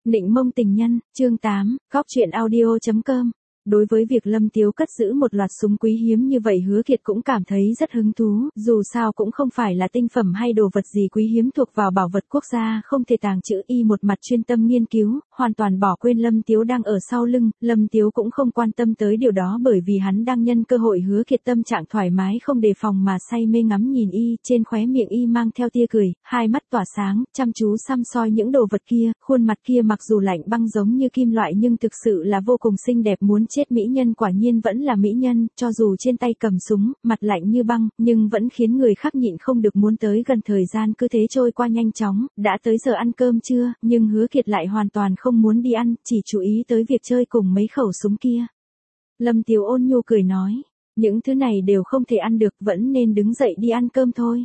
Định mông tình nhân, chương 8, góc truyện audio.com. Đối với việc Lâm Tiếu cất giữ một loạt súng quý hiếm như vậy Hứa Kiệt cũng cảm thấy rất hứng thú, dù sao cũng không phải là tinh phẩm hay đồ vật gì quý hiếm thuộc vào bảo vật quốc gia không thể tàng trữ. Y một mặt chuyên tâm nghiên cứu, hoàn toàn bỏ quên Lâm Tiếu đang ở sau lưng. Lâm Tiếu cũng không quan tâm tới điều đó bởi vì hắn đang nhân cơ hội. Hứa Kiệt tâm trạng thoải mái không đề phòng mà say mê ngắm nhìn y, trên khóe miệng y mang theo tia cười, hai mắt tỏa sáng, chăm chú săm soi những đồ vật kia, khuôn mặt kia mặc dù lạnh băng giống như kim loại nhưng thực sự là vô cùng xinh đẹp muốn chết. Mỹ nhân quả nhiên vẫn là mỹ nhân, cho dù trên tay cầm súng, mặt lạnh như băng, nhưng vẫn khiến người khác nhịn không được muốn tới gần. Thời gian cứ thế trôi qua nhanh chóng, đã tới giờ ăn cơm trưa, nhưng Hứa Kiệt lại hoàn toàn không muốn đi ăn, chỉ chú ý tới việc chơi cùng mấy khẩu súng kia. Lâm Tiếu ôn nhu cười nói, những thứ này đều không thể ăn được, vẫn nên đứng dậy đi ăn cơm thôi.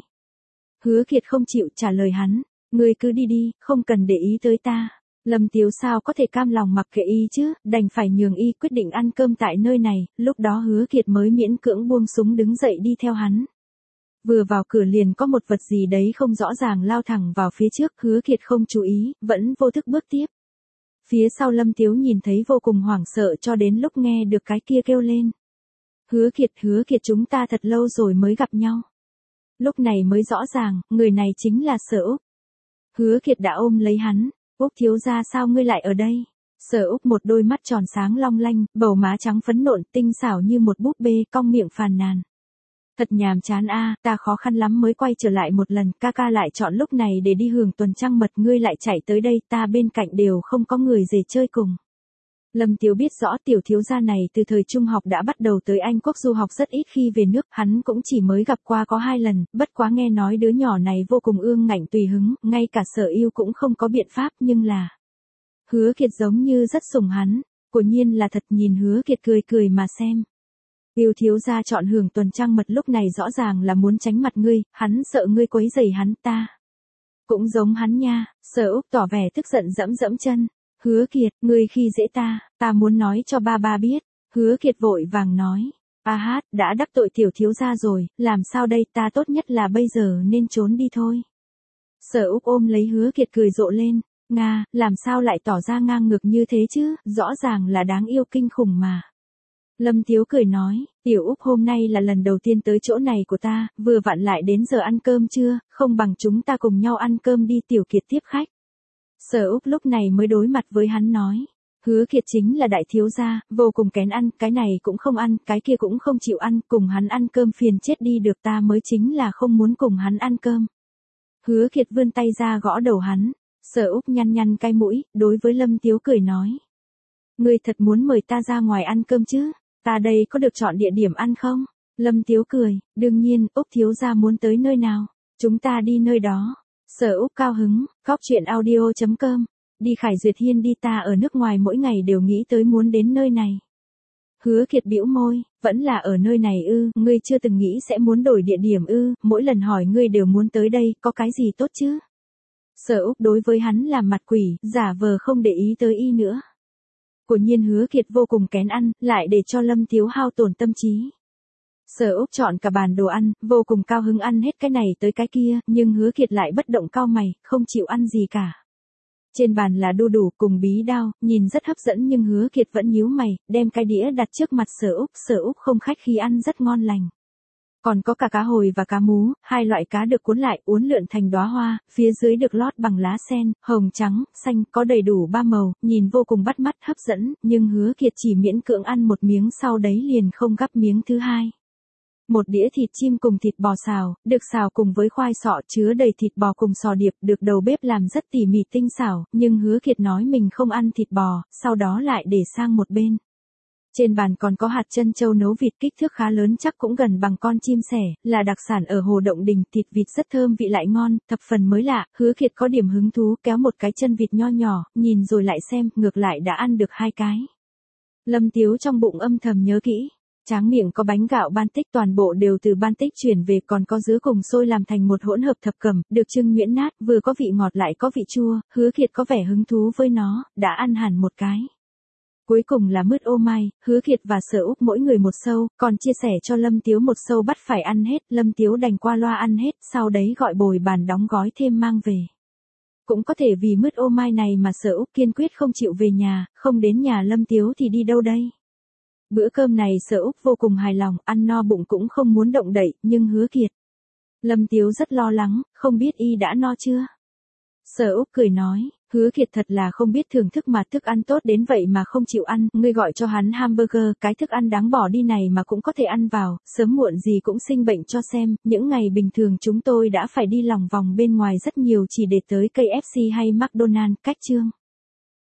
Hứa Kiệt không chịu trả lời hắn, ngươi cứ đi đi, không cần để ý tới ta. Lâm Tiếu sao có thể cam lòng mặc kệ y chứ, đành phải nhường y quyết định ăn cơm tại nơi này, lúc đó Hứa Kiệt mới miễn cưỡng buông súng đứng dậy đi theo hắn. Vừa vào cửa liền có một vật gì đấy không rõ ràng lao thẳng vào phía trước, Hứa Kiệt không chú ý, vẫn vô thức bước tiếp. Phía sau Lâm Tiếu nhìn thấy vô cùng hoảng sợ cho đến lúc nghe được cái kia kêu lên. Hứa Kiệt chúng ta thật lâu rồi mới gặp nhau. Lúc này mới rõ ràng, người này chính là Sở Úc. Hứa Kiệt đã ôm lấy hắn. Úc thiếu gia sao ngươi lại ở đây? Sở Úc một đôi mắt tròn sáng long lanh, bầu má trắng phấn nộn, tinh xảo như một búp bê, cong miệng phàn nàn. Thật nhàm chán a, ta khó khăn lắm mới quay trở lại một lần, ca ca lại chọn lúc này để đi hưởng tuần trăng mật, ngươi lại chạy tới đây, ta bên cạnh đều không có người để chơi cùng. Lâm Tiếu biết rõ tiểu thiếu gia này từ thời trung học đã bắt đầu tới Anh Quốc du học, rất ít khi về nước, hắn cũng chỉ mới gặp qua có 2 lần, bất quá nghe nói đứa nhỏ này vô cùng ương ngạnh tùy hứng, ngay cả Sở Yêu cũng không có biện pháp, nhưng là Hứa Kiệt giống như rất sủng hắn, quả nhiên là thật. Nhìn Hứa Kiệt cười cười mà xem. Yêu thiếu gia chọn hưởng tuần trăng mật lúc này rõ ràng là muốn tránh mặt ngươi, hắn sợ ngươi quấy rầy hắn. Ta cũng giống hắn nha. Sở Úc tỏ vẻ tức giận dẫm dẫm chân. Hứa Kiệt, ngươi khi dễ ta muốn nói cho ba biết. Hứa Kiệt vội vàng nói, đã đắc tội tiểu thiếu gia rồi, làm sao đây, ta tốt nhất là bây giờ nên trốn đi thôi. Sở Úc ôm lấy Hứa Kiệt cười rộ lên, Nga, làm sao lại tỏ ra ngang ngược như thế chứ, rõ ràng là đáng yêu kinh khủng mà. Lâm Tiếu cười nói, tiểu Úc hôm nay là lần đầu tiên tới chỗ này của ta, vừa vặn lại đến giờ ăn cơm trưa, không bằng chúng ta cùng nhau ăn cơm đi. Tiểu Kiệt tiếp khách. Sở Úc lúc này mới đối mặt với hắn nói, Hứa Kiệt chính là đại thiếu gia, vô cùng kén ăn, cái này cũng không ăn, cái kia cũng không chịu ăn, cùng hắn ăn cơm phiền chết đi được, ta mới chính là không muốn cùng hắn ăn cơm. Hứa Kiệt vươn tay ra gõ đầu hắn. Sở Úc nhăn cái mũi, đối với Lâm Tiếu cười nói, ngươi thật muốn mời ta ra ngoài ăn cơm chứ, ta đây có được chọn địa điểm ăn không? Lâm Tiếu cười, đương nhiên, Úc thiếu gia muốn tới nơi nào, chúng ta đi nơi đó. Sở Úc cao hứng, góc truyện audio.com. Đi Khải Duyệt Hiên đi, ta ở nước ngoài mỗi ngày đều nghĩ tới muốn đến nơi này. Hứa Kiệt bĩu môi, vẫn là ở nơi này ư, ngươi chưa từng nghĩ sẽ muốn đổi địa điểm ư, mỗi lần hỏi ngươi đều muốn tới đây, có cái gì tốt chứ? Sở Úc đối với hắn làm mặt quỷ, giả vờ không để ý tới y nữa. Quả nhiên Hứa Kiệt vô cùng kén ăn, lại để cho Lâm Tiếu hao tổn tâm trí. Sở Úc chọn cả bàn đồ ăn, vô cùng cao hứng ăn hết cái này tới cái kia, nhưng Hứa Kiệt lại bất động cau mày, không chịu ăn gì cả. Trên bàn là đu đủ cùng bí đao, nhìn rất hấp dẫn nhưng Hứa Kiệt vẫn nhíu mày, đem cái đĩa đặt trước mặt Sở Úc không khách khí ăn rất ngon lành. Còn có cả cá hồi và cá mú, 2 loại cá được cuốn lại, uốn lượn thành đóa hoa, phía dưới được lót bằng lá sen, hồng trắng, xanh, có đầy đủ 3 màu, nhìn vô cùng bắt mắt hấp dẫn, nhưng Hứa Kiệt chỉ miễn cưỡng ăn một miếng, sau đấy liền không gắp miếng thứ hai. Một đĩa thịt chim cùng thịt bò xào, được xào cùng với khoai sọ, chứa đầy thịt bò cùng sò điệp, được đầu bếp làm rất tỉ mỉ tinh xảo, nhưng Hứa Kiệt nói mình không ăn thịt bò, sau đó lại để sang một bên. Trên bàn còn có hạt chân châu nấu vịt kích thước khá lớn, chắc cũng gần bằng con chim sẻ, là đặc sản ở Hồ Động Đình, thịt vịt rất thơm vị lại ngon, thập phần mới lạ. Hứa Kiệt có điểm hứng thú kéo một cái chân vịt nho nhỏ, nhìn rồi lại xem, ngược lại đã ăn được 2 cái. Lâm Tiếu trong bụng âm thầm nhớ kỹ. Tráng miệng có bánh gạo Baltic, toàn bộ đều từ Baltic chuyển về, còn có dứa cùng xôi làm thành một hỗn hợp thập cẩm, được trưng nhuyễn nát, vừa có vị ngọt lại có vị chua. Hứa Kiệt có vẻ hứng thú với nó, đã ăn hẳn một cái. Cuối cùng là mứt ô mai, Hứa Kiệt và Sở Úc mỗi người một sâu, còn chia sẻ cho Lâm Tiếu một sâu, bắt phải ăn hết, Lâm Tiếu đành qua loa ăn hết, sau đấy gọi bồi bàn đóng gói thêm mang về. Cũng có thể vì mứt ô mai này mà Sở Úc kiên quyết không chịu về nhà, không đến nhà Lâm Tiếu thì đi đâu đây? Bữa cơm này Sở Úc vô cùng hài lòng, ăn no bụng cũng không muốn động đậy, nhưng Hứa Kiệt. Lâm Tiếu rất lo lắng, không biết y đã no chưa? Sở Úc cười nói, Hứa Kiệt thật là không biết thưởng thức mà thức ăn tốt đến vậy mà không chịu ăn, ngươi gọi cho hắn hamburger, cái thức ăn đáng bỏ đi này mà cũng có thể ăn vào, sớm muộn gì cũng sinh bệnh cho xem, những ngày bình thường chúng tôi đã phải đi lòng vòng bên ngoài rất nhiều chỉ để tới KFC hay McDonald's, cách chương.